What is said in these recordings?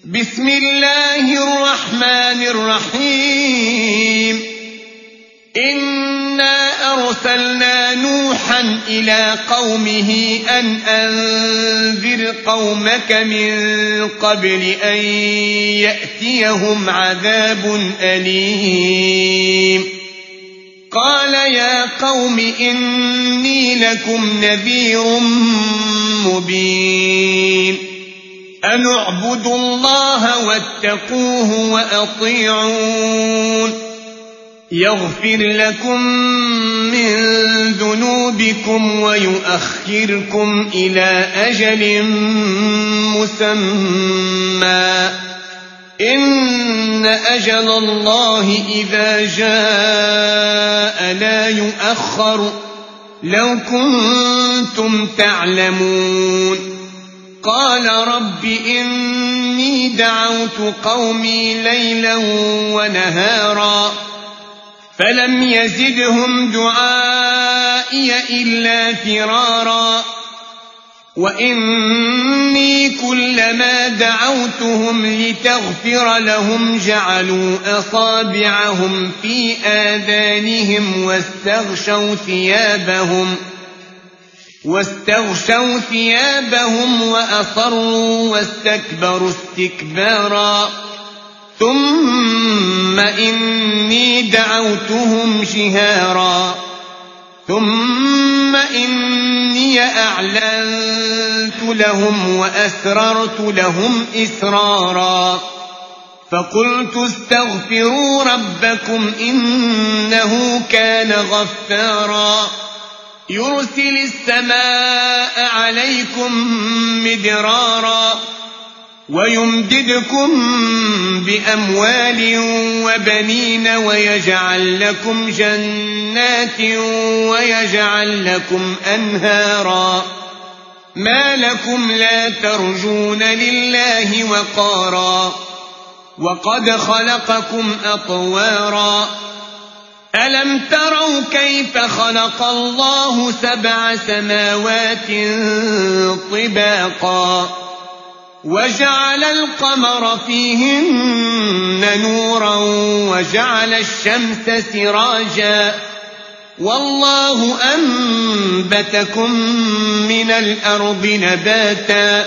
بسم الله الرحمن الرحيم إنا أرسلنا نوحا إلى قومه أن أنذر قومك من قبل أن يأتيهم عذاب أليم قال يا قوم إني لكم نذير مبين أن اعبدوا الله واتقوه وأطيعون يغفر لكم من ذنوبكم ويؤخركم إلى أجل مسمى إن أجل الله إذا جاء لا يؤخر لو كنتم تعلمون قال رب إني دعوت قومي ليلا ونهارا فلم يزدهم دعائي إلا فرارا وإني كلما دعوتهم لتغفر لهم جعلوا أصابعهم في آذانهم واستغشوا ثيابهم وأصروا واستكبروا استكبارا ثم إني دعوتهم جهارا ثم إني أعلنت لهم وأسررت لهم إسرارا فقلت استغفروا ربكم إنه كان غفارا يرسل السماء عليكم مدرارا ويمددكم بأموال وبنين ويجعل لكم جنات ويجعل لكم أنهارا ما لكم لا ترجون لله وقارا وقد خلقكم أطوارا ألم تروا كيف خلق الله 7 سماوات طباقا وجعل القمر فيهن نورا وجعل الشمس سراجا والله أنبتكم من الأرض نباتا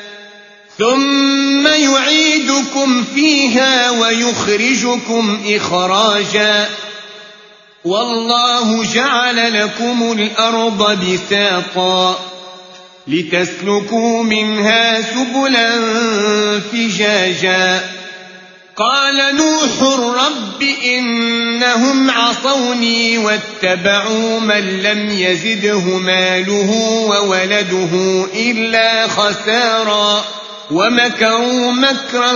ثم يعيدكم فيها ويخرجكم إخراجا والله جعل لكم الأرض بساطا لتسلكوا منها سبلا فجاجا قال نوح رب إنهم عصوني واتبعوا من لم يزده ماله وولده إلا خسارا ومكروا مكرا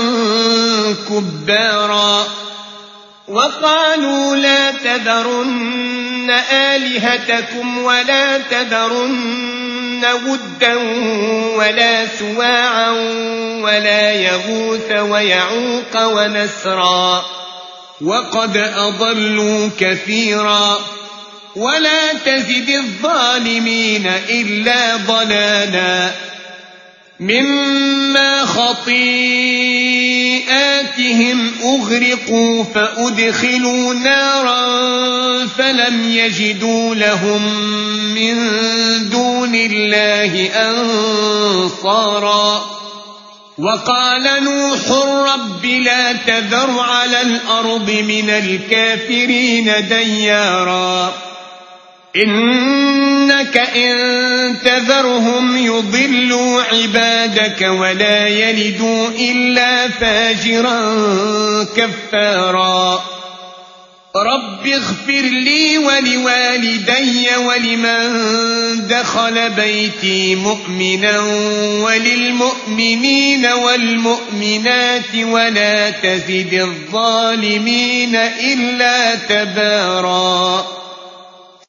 كبارا وقالوا لا تذرن آلهتكم ولا تذرن ودا ولا سواعا ولا يغوث ويعوق ونسرا وقد أضلوا كثيرا ولا تزد الظالمين إلا ضلالا مما خطيئاتهم أغرقوا فأدخلوا نارا فلم يجدوا لهم من دون الله أنصارا وقال نوح رب لا تذر على الأرض من الكافرين ديارا إنك إن تذرهم يضلوا عبادك ولا يلدوا إلا فاجرا كفارا رب اغفر لي ولوالدي ولمن دخل بيتي مؤمنا وللمؤمنين والمؤمنات ولا تزد الظالمين إلا تبارا